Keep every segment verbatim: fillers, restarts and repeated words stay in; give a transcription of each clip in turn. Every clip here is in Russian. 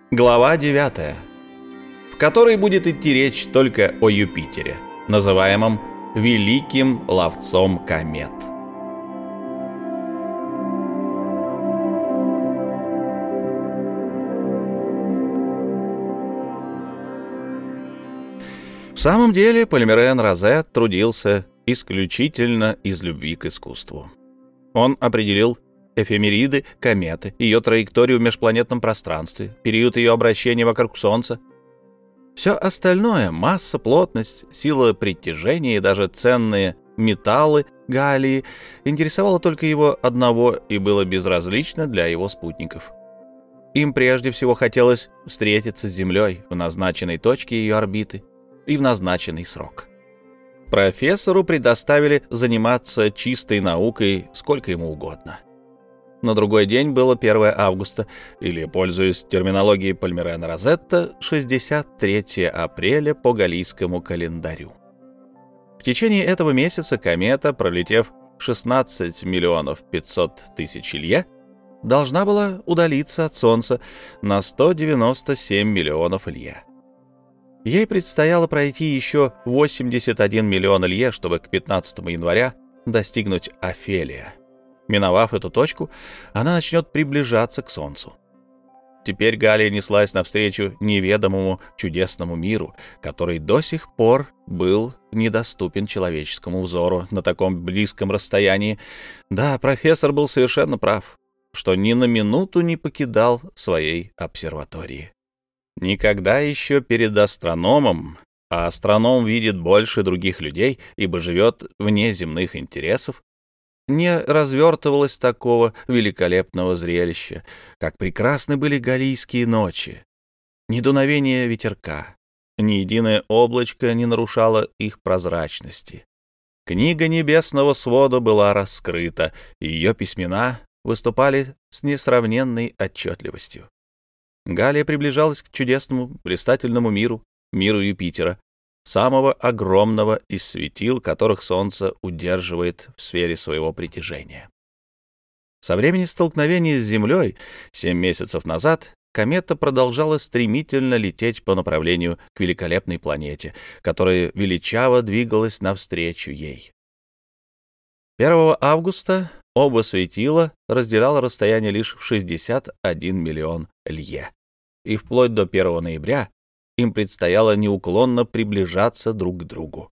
Глава девятая, в которой будет идти речь только о Юпитере, называемом Великим Ловцом Комет. В самом деле Пальмирен Розе трудился исключительно из любви к искусству. Он определил эфемериды кометы, ее траекторию в межпланетном пространстве, период ее обращения вокруг Солнца. Все остальное — масса, плотность, сила притяжения и даже ценные металлы галлии — интересовало только его одного и было безразлично для его спутников. Им прежде всего хотелось встретиться с Землей в назначенной точке ее орбиты и в назначенный срок. Профессору предоставили заниматься чистой наукой сколько ему угодно. На другой день было первое августа, или, пользуясь терминологией Пальмирена Розетта, шестьдесят третье апреля по галлийскому календарю. В течение этого месяца комета, пролетев шестнадцать миллионов пятьсот тысяч лье, должна была удалиться от Солнца на сто девяносто семь миллионов лье. Ей предстояло пройти еще восемьдесят один миллион лье, чтобы к пятнадцатому января достигнуть Афелия. Миновав эту точку, она начнет приближаться к Солнцу. Теперь Галлия неслась навстречу неведомому чудесному миру, который до сих пор был недоступен человеческому взору на таком близком расстоянии. Да, профессор был совершенно прав, что ни на минуту не покидал своей обсерватории. Никогда еще перед астрономом, а астроном видит больше других людей, ибо живет вне земных интересов, не развертывалось такого великолепного зрелища, как прекрасны были галлийские ночи. Ни дуновение ветерка, ни единое облачко не нарушало их прозрачности. Книга небесного свода была раскрыта, и ее письмена выступали с несравненной отчетливостью. Галлия приближалась к чудесному, блистательному миру, миру Юпитера, самого огромного из светил, которых Солнце удерживает в сфере своего притяжения. Со времени столкновения с Землей семь месяцев назад комета продолжала стремительно лететь по направлению к великолепной планете, которая величаво двигалась навстречу ей. первого августа оба светила разделяло расстояние лишь в шестьдесят один миллион лье, и вплоть до первого ноября им предстояло неуклонно приближаться друг к другу.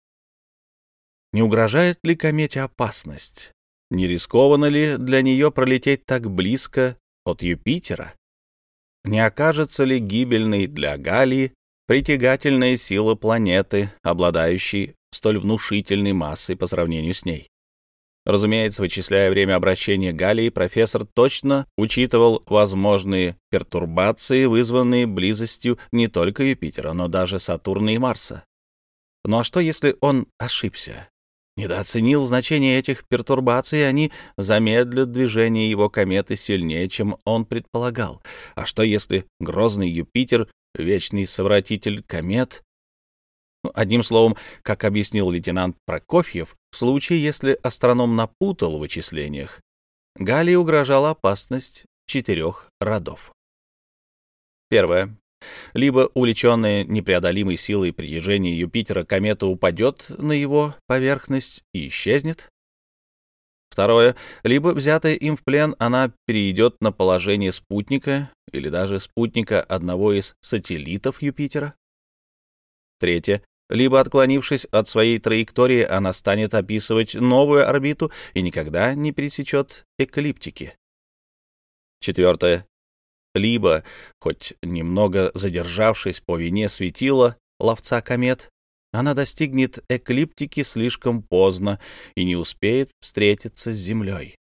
Не угрожает ли комете опасность? Не рискованно ли для нее пролететь так близко от Юпитера? Не окажется ли гибельной для Галлии притягательная сила планеты, обладающей столь внушительной массой по сравнению с ней? Разумеется, вычисляя время обращения Галлии, профессор точно учитывал возможные пертурбации, вызванные близостью не только Юпитера, но даже Сатурна и Марса. Ну а что, если он ошибся? Недооценил значение этих пертурбаций, и они замедлят движение его кометы сильнее, чем он предполагал. А что, если грозный Юпитер, вечный совратитель комет... Одним словом, как объяснил лейтенант Прокофьев, в случае, если астроном напутал в вычислениях, Галлии угрожала опасность четырех родов. Первое. Либо увлеченная непреодолимой силой притяжения Юпитера комета упадет на его поверхность и исчезнет. Второе. Либо, взятая им в плен, она перейдет на положение спутника или даже спутника одного из сателлитов Юпитера. Третье. Либо, отклонившись от своей траектории, она станет описывать новую орбиту и никогда не пересечет эклиптики. Четвертое. Либо, хоть немного задержавшись по вине светила ловца комет, она достигнет эклиптики слишком поздно и не успеет встретиться с Землей.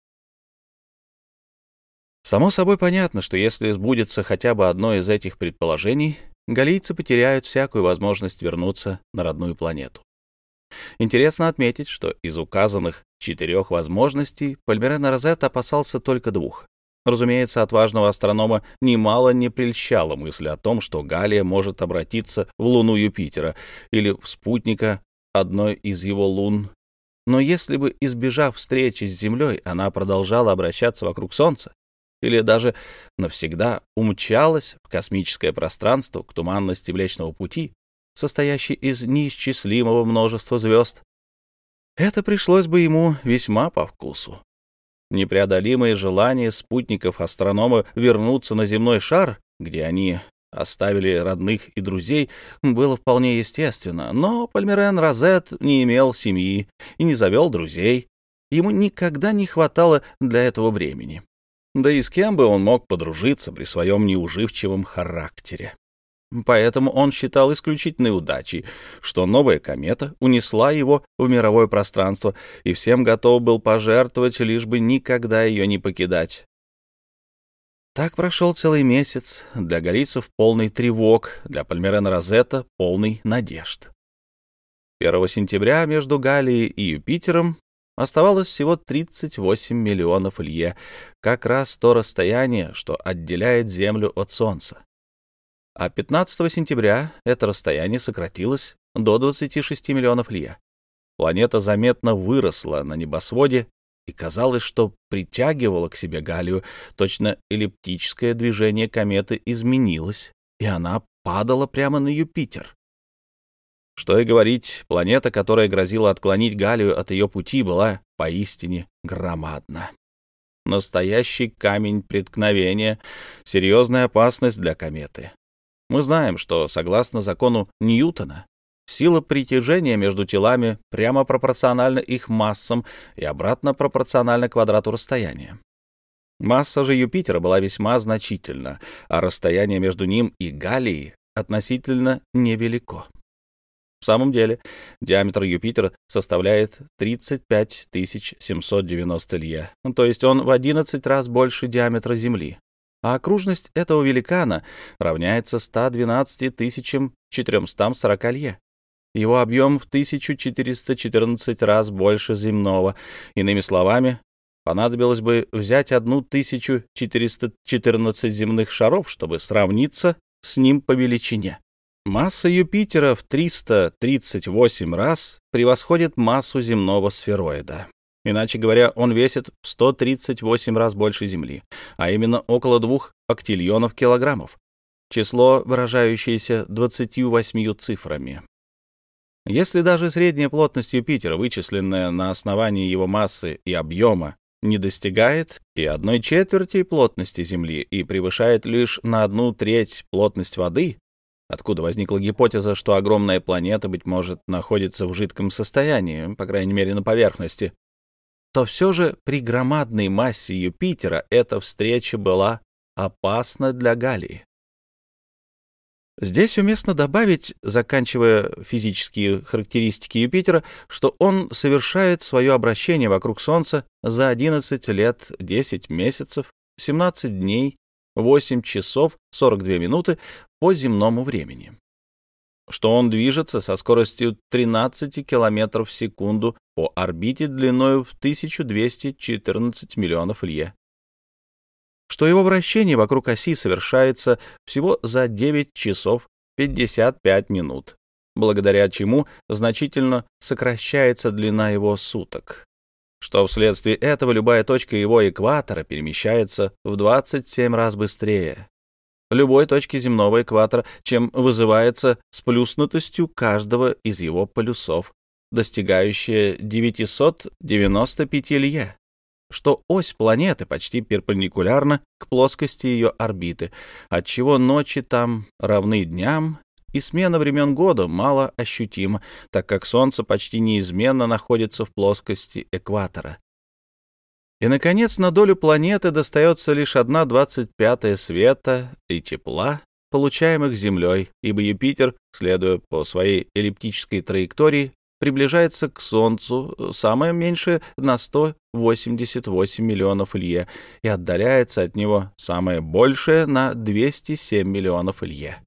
Само собой понятно, что если сбудется хотя бы одно из этих предположений, галлийцы потеряют всякую возможность вернуться на родную планету. Интересно отметить, что из указанных четырех возможностей Пальмирен Розет опасался только двух. Разумеется, отважного астронома немало не прельщала мысль о том, что Галлия может обратиться в луну Юпитера или в спутника одной из его лун. Но если бы, избежав встречи с Землей, она продолжала обращаться вокруг Солнца, или даже навсегда умчалась в космическое пространство к туманности Млечного Пути, состоящей из неисчислимого множества звезд, это пришлось бы ему весьма по вкусу. Непреодолимое желание спутников-астронома вернуться на земной шар, где они оставили родных и друзей, было вполне естественно, но Пальмирен Розет не имел семьи и не завел друзей. Ему никогда не хватало для этого времени. Да и с кем бы он мог подружиться при своем неуживчивом характере. Поэтому он считал исключительной удачей, что новая комета унесла его в мировое пространство, и всем готов был пожертвовать, лишь бы никогда ее не покидать. Так прошел целый месяц, для галлийцев полный тревог, для Пальмирена Розета полный надежд. первого сентября между Галлией и Юпитером оставалось всего тридцать восемь миллионов лье, как раз то расстояние, что отделяет Землю от Солнца. А пятнадцатого сентября это расстояние сократилось до двадцати шести миллионов лье. Планета заметно выросла на небосводе, и казалось, что притягивала к себе Галлию. Точно эллиптическое движение кометы изменилось, и она падала прямо на Юпитер. Что и говорить, планета, которая грозила отклонить Галлию от ее пути, была поистине громадна. Настоящий камень преткновения, серьезная опасность для кометы. Мы знаем, что, согласно закону Ньютона, сила притяжения между телами прямо пропорциональна их массам и обратно пропорциональна квадрату расстояния. Масса же Юпитера была весьма значительна, а расстояние между ним и Галлией относительно невелико. В самом деле, диаметр Юпитера составляет тридцать пять тысяч семьсот девяносто лье, то есть он в одиннадцать раз больше диаметра Земли. А окружность этого великана равняется ста двенадцати тысячам четырёмстам сорока лье. Его объем в тысячу четыреста четырнадцать раз больше земного. Иными словами, понадобилось бы взять одну тысячу четыреста четырнадцать земных шаров, чтобы сравниться с ним по величине. Масса Юпитера в триста тридцать восемь раз превосходит массу земного сфероида. Иначе говоря, он весит в сто тридцать восемь раз больше Земли, а именно около двух октиллионов килограммов, число, выражающееся двадцатью восьмью цифрами. Если даже средняя плотность Юпитера, вычисленная на основании его массы и объема, не достигает и одной четверти плотности Земли и превышает лишь на одну треть плотность воды, откуда возникла гипотеза, что огромная планета, быть может, находится в жидком состоянии, по крайней мере, на поверхности, то все же при громадной массе Юпитера эта встреча была опасна для Галлии. Здесь уместно добавить, заканчивая физические характеристики Юпитера, что он совершает свое обращение вокруг Солнца за одиннадцать лет, десять месяцев, семнадцать дней, восемь часов сорок две минуты по земному времени. Что он движется со скоростью тринадцать километров в секунду по орбите длиной в тысячу двести четырнадцать миллионов лье. Что его вращение вокруг оси совершается всего за девять часов пятьдесят пять минут, благодаря чему значительно сокращается длина его суток. Что вследствие этого любая точка его экватора перемещается в двадцать семь раз быстрее любой точки земного экватора, чем вызывается сплюснутостью каждого из его полюсов, достигающая девятьсот девяносто пять лье, что ось планеты почти перпендикулярна к плоскости ее орбиты, отчего ночи там равны дням, и смена времен года мало ощутима, так как Солнце почти неизменно находится в плоскости экватора. И, наконец, на долю планеты достается лишь одна двадцать пятая света и тепла, получаемых Землей, ибо Юпитер, следуя по своей эллиптической траектории, приближается к Солнцу самое меньшее на сто восемьдесят восемь миллионов лье и отдаляется от него самое большее на двести семь миллионов лье.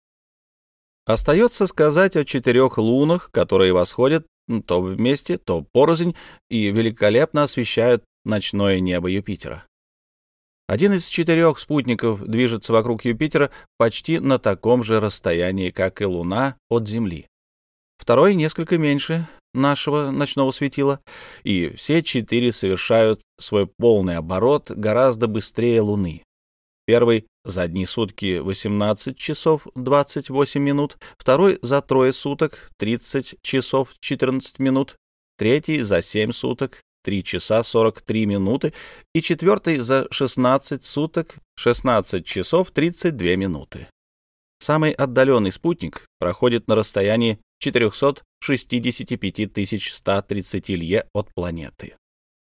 Остается сказать о четырех лунах, которые восходят то вместе, то порознь и великолепно освещают ночное небо Юпитера. Один из четырех спутников движется вокруг Юпитера почти на таком же расстоянии, как и Луна от Земли. второй несколько меньше нашего ночного светила, и все четыре совершают свой полный оборот гораздо быстрее Луны. Первый за одни сутки восемнадцать часов двадцать восемь минут, второй за трое суток тридцать часов четырнадцать минут, третий за семь суток три часа сорок три минуты и четвертый за шестнадцать суток шестнадцать часов тридцать две минуты. Самый отдаленный спутник проходит на расстоянии четыреста шестьдесят пять тысяч сто тридцать лье от планеты.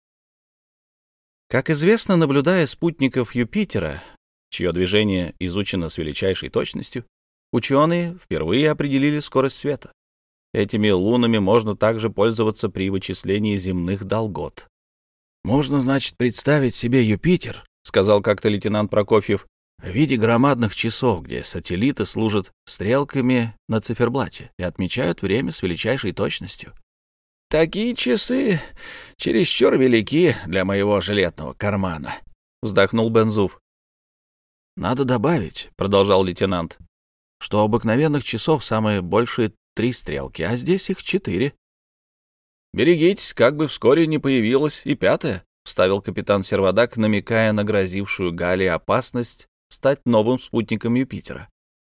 Как известно, наблюдая спутников Юпитера, чье движение изучено с величайшей точностью, ученые впервые определили скорость света. Этими лунами можно также пользоваться при вычислении земных долгот. «Можно, значит, представить себе Юпитер, — сказал как-то лейтенант Прокофьев, — в виде громадных часов, где сателлиты служат стрелками на циферблате и отмечают время с величайшей точностью». «Такие часы чересчур велики для моего жилетного кармана», — вздохнул Бензуф. «Надо добавить, — продолжал лейтенант, — что у обыкновенных часов самые большие три стрелки, а здесь их четыре». «Берегитесь, как бы вскоре не появилась и пятая», — вставил капитан Сервадак, намекая на грозившую Галлии опасность стать новым спутником Юпитера.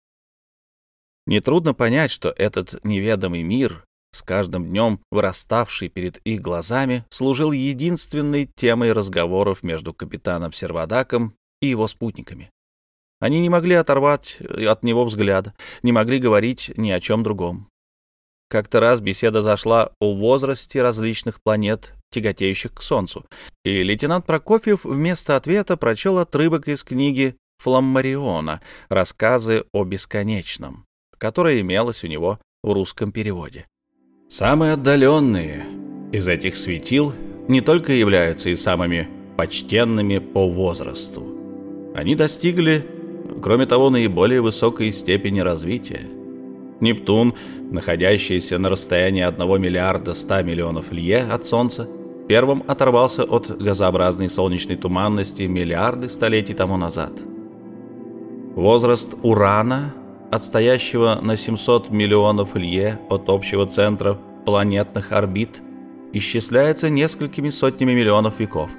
Нетрудно понять, что этот неведомый мир, с каждым днем выраставший перед их глазами, служил единственной темой разговоров между капитаном Сервадаком и его спутниками. Они не могли оторвать от него взгляда, не могли говорить ни о чем другом. Как-то раз беседа зашла о возрасте различных планет, тяготеющих к Солнцу, и лейтенант Прокофьев вместо ответа прочел отрывок из книги Фламмариона «Рассказы о бесконечном», которая имелась у него в русском переводе. Самые отдаленные из этих светил не только являются и самыми почтенными по возрасту. Они достигли, кроме того, наиболее высокой степени развития. Нептун, находящийся на расстоянии одного миллиарда ста миллионов лье от Солнца, первым оторвался от газообразной солнечной туманности миллиарды столетий тому назад. Возраст Урана, отстоящего на семьсот миллионов лье от общего центра планетных орбит, исчисляется несколькими сотнями миллионов веков.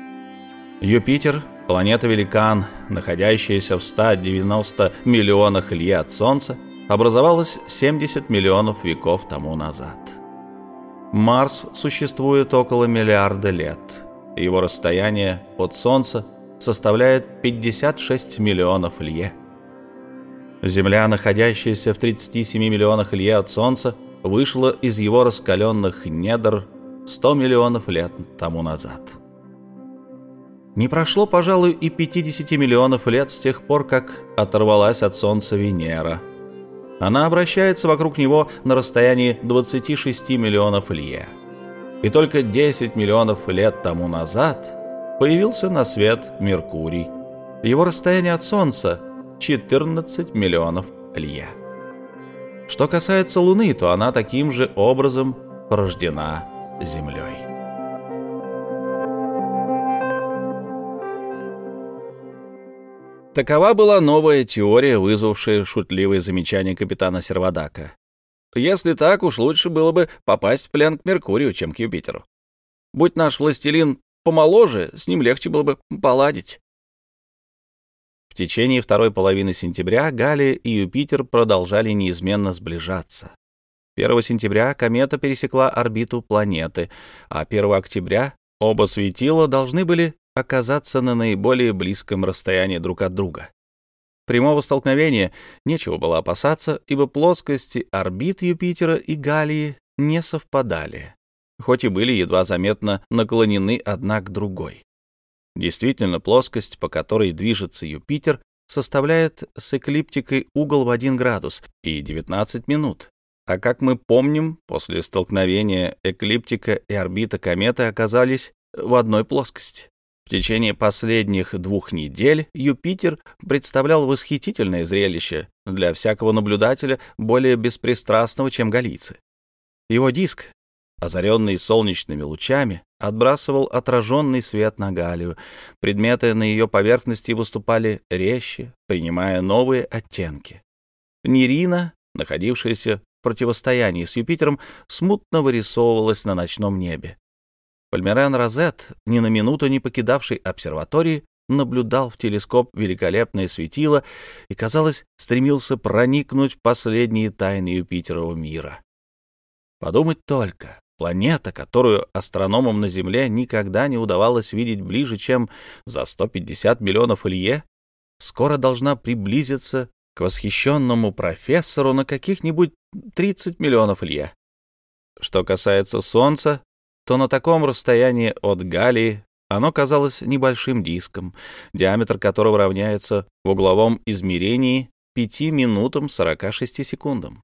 Юпитер, планета-великан, находящаяся в ста девяноста миллионах лье от Солнца, образовалась семьдесят миллионов веков тому назад. Марс существует около миллиарда лет. Его расстояние от Солнца составляет пятьдесят шесть миллионов лье. Земля, находящаяся в тридцати семи миллионах лье от Солнца, вышла из его раскаленных недр сто миллионов лет тому назад. Не прошло, пожалуй, и пятидесяти миллионов лет с тех пор, как оторвалась от Солнца Венера. Она обращается вокруг него на расстоянии двадцати шести миллионов лье. И только десять миллионов лет тому назад появился на свет Меркурий. Его расстояние от Солнца — четырнадцать миллионов лье. Что касается Луны, то она таким же образом порождена Землей. Такова была новая теория, вызвавшая шутливые замечания капитана Сервадака. Если так, уж лучше было бы попасть в плен к Меркурию, чем к Юпитеру. Будь наш властелин помоложе, с ним легче было бы поладить. В течение второй половины сентября Галлия и Юпитер продолжали неизменно сближаться. первого сентября комета пересекла орбиту планеты, а первого октября оба светила должны были оказаться на наиболее близком расстоянии друг от друга. Прямого столкновения нечего было опасаться, ибо плоскости орбит Юпитера и Галлии не совпадали, хоть и были едва заметно наклонены одна к другой. Действительно, плоскость, по которой движется Юпитер, составляет с эклиптикой угол в один градус и девятнадцать минут. А как мы помним, после столкновения эклиптика и орбита кометы оказались в одной плоскости. В течение последних двух недель Юпитер представлял восхитительное зрелище для всякого наблюдателя, более беспристрастного, чем галлийцы. Его диск, озаренный солнечными лучами, отбрасывал отраженный свет на Галлию. Предметы на ее поверхности выступали резче, принимая новые оттенки. Нерина, находившаяся противостоянии с Юпитером смутно вырисовывалось на ночном небе. Пальмирен Розет, ни на минуту не покидавший обсерватории, наблюдал в телескоп великолепное светило и, казалось, стремился проникнуть в последние тайны Юпитерова мира. Подумать только, планета, которую астрономам на Земле никогда не удавалось видеть ближе, чем за сто пятьдесят миллионов лье, скоро должна приблизиться к восхищенному профессору на каких-нибудь тридцать миллионов лье. Что касается Солнца, то на таком расстоянии от Галлии оно казалось небольшим диском, диаметр которого равняется в угловом измерении пяти минутам сорока шести секундам.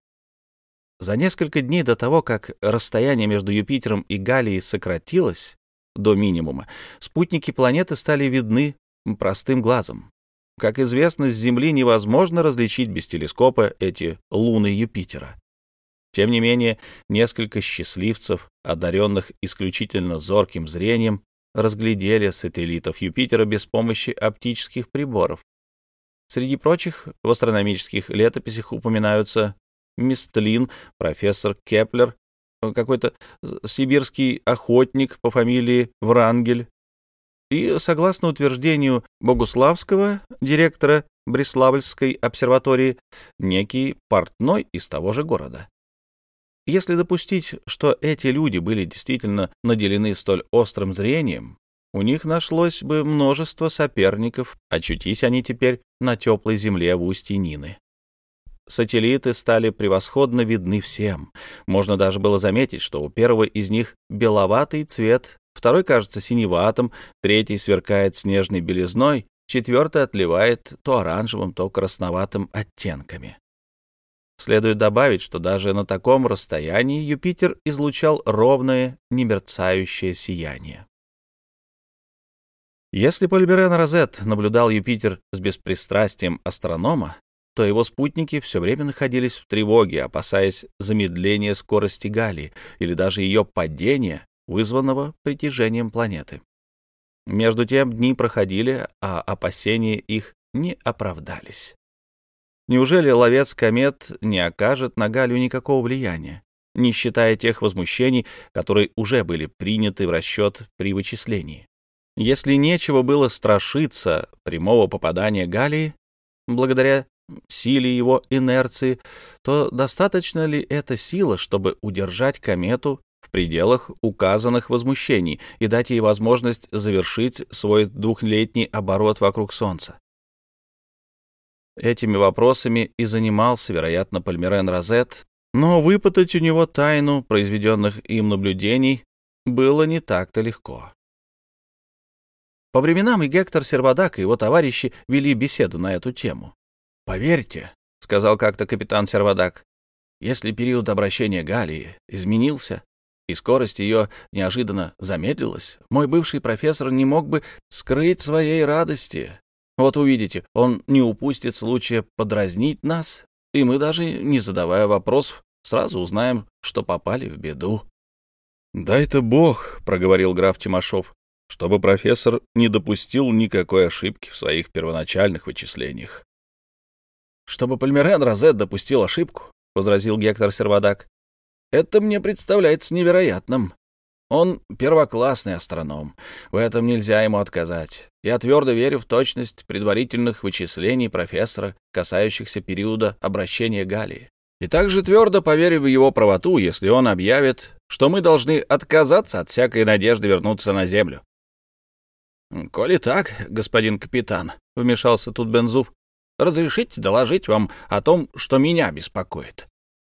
За несколько дней до того, как расстояние между Юпитером и Галлией сократилось до минимума, спутники планеты стали видны простым глазом. Как известно, с Земли невозможно различить без телескопа эти луны Юпитера. Тем не менее, несколько счастливцев, одаренных исключительно зорким зрением, разглядели сателлитов Юпитера без помощи оптических приборов. Среди прочих в астрономических летописях упоминаются Мистлин, профессор Кеплер, какой-то сибирский охотник по фамилии Врангель и, согласно утверждению Богуславского, директора Бреславльской обсерватории, некий портной из того же города. Если допустить, что эти люди были действительно наделены столь острым зрением, у них нашлось бы множество соперников, очутись они теперь на теплой земле в устье Нины. Сателлиты стали превосходно видны всем. Можно даже было заметить, что у первого из них беловатый цвет, второй кажется синеватым, третий сверкает снежной белизной, четвертый отливает то оранжевым, то красноватым оттенками. Следует добавить, что даже на таком расстоянии Юпитер излучал ровное, немерцающее сияние. Если Пальмирен Розет наблюдал Юпитер с беспристрастием астронома, то его спутники все время находились в тревоге, опасаясь замедления скорости Галлии или даже ее падения, вызванного притяжением планеты. Между тем дни проходили, а опасения их не оправдались. Неужели ловец комет не окажет на Галлию никакого влияния, не считая тех возмущений, которые уже были приняты в расчет при вычислении? Если нечего было страшиться прямого попадания Галлии, благодаря силе его инерции, то достаточно ли эта сила, чтобы удержать комету в пределах указанных возмущений и дать ей возможность завершить свой двухлетний оборот вокруг Солнца? Этими вопросами и занимался, вероятно, Пальмирен Розет, но выпытать у него тайну произведенных им наблюдений было не так-то легко. По временам и Гектор Сервадак, и его товарищи вели беседу на эту тему. «Поверьте», — сказал как-то капитан Сервадак, — «если период обращения Галлии изменился, и скорость ее неожиданно замедлилась, мой бывший профессор не мог бы скрыть своей радости. Вот увидите, он не упустит случая подразнить нас, и мы, даже не задавая вопросов, сразу узнаем, что попали в беду». «Дай-то Бог», — проговорил граф Тимошов, — «чтобы профессор не допустил никакой ошибки в своих первоначальных вычислениях». «Чтобы Пальмирен Розет допустил ошибку», — возразил Гектор Сервадак, — «это мне представляется невероятным. Он первоклассный астроном, в этом нельзя ему отказать. Я твердо верю в точность предварительных вычислений профессора, касающихся периода обращения Галлии. И также твердо поверю в его правоту, если он объявит, что мы должны отказаться от всякой надежды вернуться на Землю». «Коли так, господин капитан», — вмешался тут Бензуф, — «разрешите доложить вам о том, что меня беспокоит».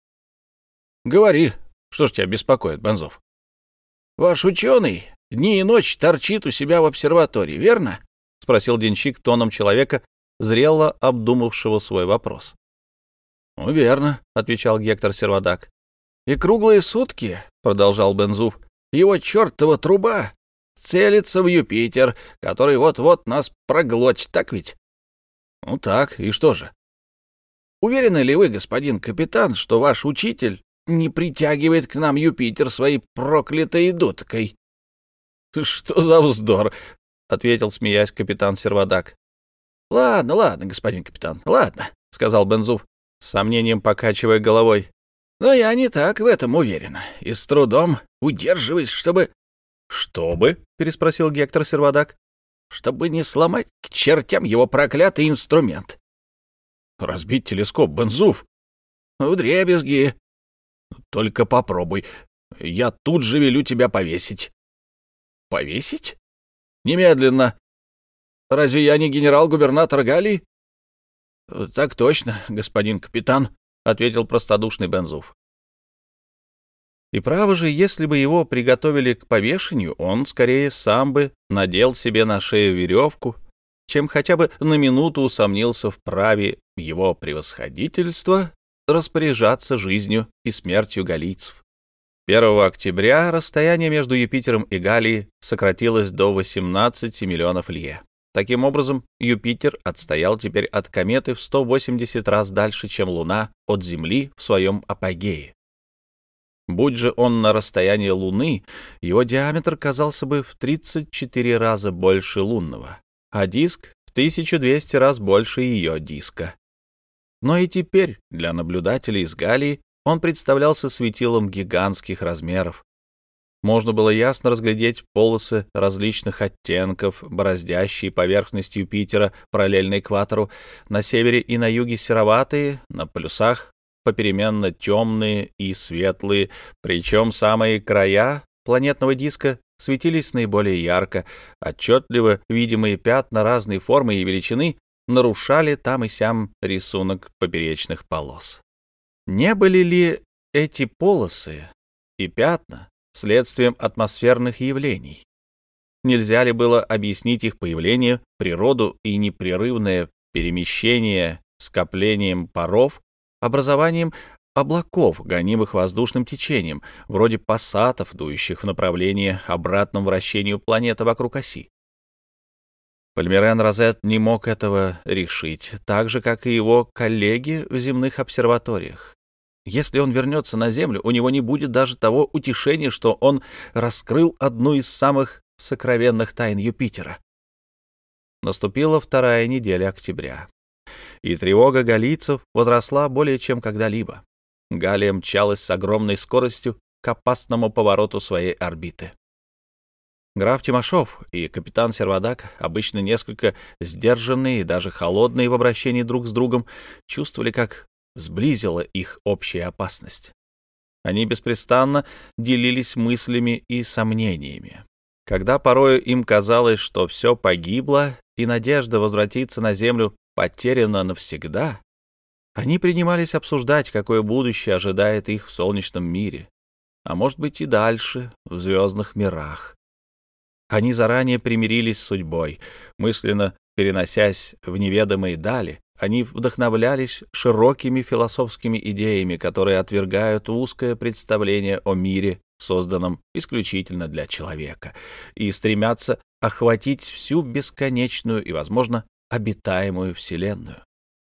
«Говори, что ж тебя беспокоит, Бензуф?» «Ваш ученый дни и ночи торчит у себя в обсерватории, верно?» — спросил денщик тоном человека, зрело обдумавшего свой вопрос. «Ну, верно», — отвечал Гектор Сервадак. «И круглые сутки, — продолжал Бензуф, — его чертова труба целится в Юпитер, который вот-вот нас проглотит, так ведь?» «Ну так, и что же?» «Уверены ли вы, господин капитан, что ваш учитель не притягивает к нам Юпитер своей проклятой дудкой?» «Что за вздор!» — ответил, смеясь, капитан Сервадак. «Ладно, ладно, господин капитан, ладно», — сказал Бензуф, с сомнением покачивая головой. Но я не так в этом уверена и с трудом удерживаюсь, чтобы... — Чтобы? — переспросил Гектор Сервадак. — Чтобы не сломать к чертям его проклятый инструмент. — Разбить телескоп, Бензуф? — Вдребезги. — Только попробуй. Я тут же велю тебя повесить. — Повесить? Немедленно. Разве я не генерал-губернатор Галлии? — Так точно, господин капитан, — ответил простодушный Бензуф. И право же, если бы его приготовили к повешению, он скорее сам бы надел себе на шею веревку, чем хотя бы на минуту усомнился в праве его превосходительства распоряжаться жизнью и смертью галлийцев. первого октября расстояние между Юпитером и Галлией сократилось до восемнадцати миллионов лье. Таким образом, Юпитер отстоял теперь от кометы в сто восемьдесят раз дальше, чем Луна от Земли в своем апогее. Будь же он на расстоянии Луны, его диаметр казался бы в тридцать четыре раза больше лунного, а диск — в тысячу двести раз больше ее диска. Но и теперь для наблюдателей из Галлии он представлялся светилом гигантских размеров. Можно было ясно разглядеть полосы различных оттенков, бороздящие поверхность Юпитера параллельно экватору, на севере и на юге сероватые, на полюсах попеременно темные и светлые, причем самые края планетного диска светились наиболее ярко, отчетливо видимые пятна разной формы и величины нарушали там и сям рисунок поперечных полос. Не были ли эти полосы и пятна следствием атмосферных явлений? Нельзя ли было объяснить их появление, природу и непрерывное перемещение скоплением паров, образованием облаков, гонимых воздушным течением, вроде пассатов, дующих в направлении обратном вращению планеты вокруг оси? Пальмирен Розет не мог этого решить, так же, как и его коллеги в земных обсерваториях. Если он вернется на Землю, у него не будет даже того утешения, что он раскрыл одну из самых сокровенных тайн Юпитера. Наступила вторая неделя октября, и тревога галлийцев возросла более чем когда-либо. Галлия мчалась с огромной скоростью к опасному повороту своей орбиты. Граф Тимошов и капитан Сервадак, обычно несколько сдержанные и даже холодные в обращении друг с другом, чувствовали, как сблизила их общая опасность. Они беспрестанно делились мыслями и сомнениями. Когда порою им казалось, что все погибло и надежда возвратиться на Землю потеряна навсегда, они принимались обсуждать, какое будущее ожидает их в солнечном мире, а может быть и дальше, в звездных мирах. Они заранее примирились с судьбой, мысленно переносясь в неведомые дали. Они вдохновлялись широкими философскими идеями, которые отвергают узкое представление о мире, созданном исключительно для человека, и стремятся охватить всю бесконечную и, возможно, обитаемую Вселенную.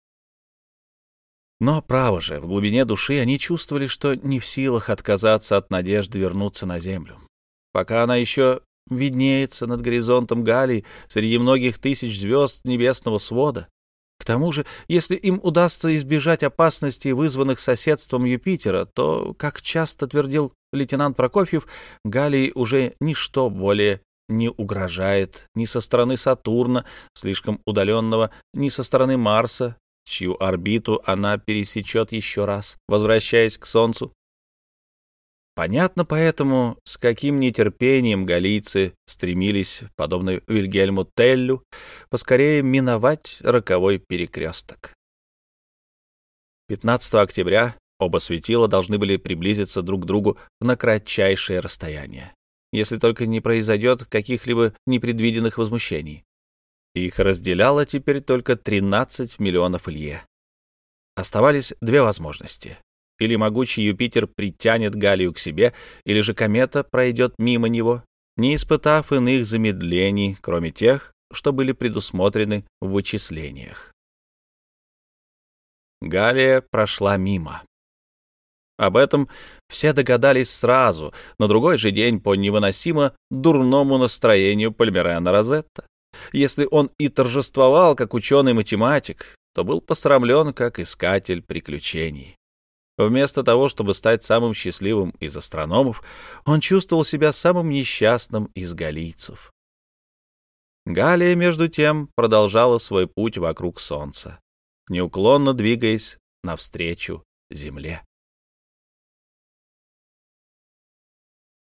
Но, право же, в глубине души они чувствовали, что не в силах отказаться от надежды вернуться на Землю. Пока она еще виднеется над горизонтом Галлии среди многих тысяч звезд небесного свода. К тому же, если им удастся избежать опасностей, вызванных соседством Юпитера, то, как часто твердил лейтенант Прокофьев, Галлии уже ничто более не угрожает ни со стороны Сатурна, слишком удаленного, ни со стороны Марса, чью орбиту она пересечет еще раз, возвращаясь к Солнцу. Понятно поэтому, с каким нетерпением галлийцы стремились, подобно Вильгельму Теллю, поскорее миновать роковой перекресток. пятнадцатого октября оба светила должны были приблизиться друг к другу на кратчайшее расстояние, если только не произойдет каких-либо непредвиденных возмущений. Их разделяло теперь только тринадцать миллионов лье. Оставались две возможности. Или могучий Юпитер притянет Галлию к себе, или же комета пройдет мимо него, не испытав иных замедлений, кроме тех, что были предусмотрены в вычислениях. Галлия прошла мимо. Об этом все догадались сразу, на другой же день по невыносимо дурному настроению Пальмирена Розетта. Если он и торжествовал как ученый-математик, то был посрамлен как искатель приключений. Вместо того, чтобы стать самым счастливым из астрономов, он чувствовал себя самым несчастным из галлийцев. Галлия, между тем, продолжала свой путь вокруг Солнца, неуклонно двигаясь навстречу Земле.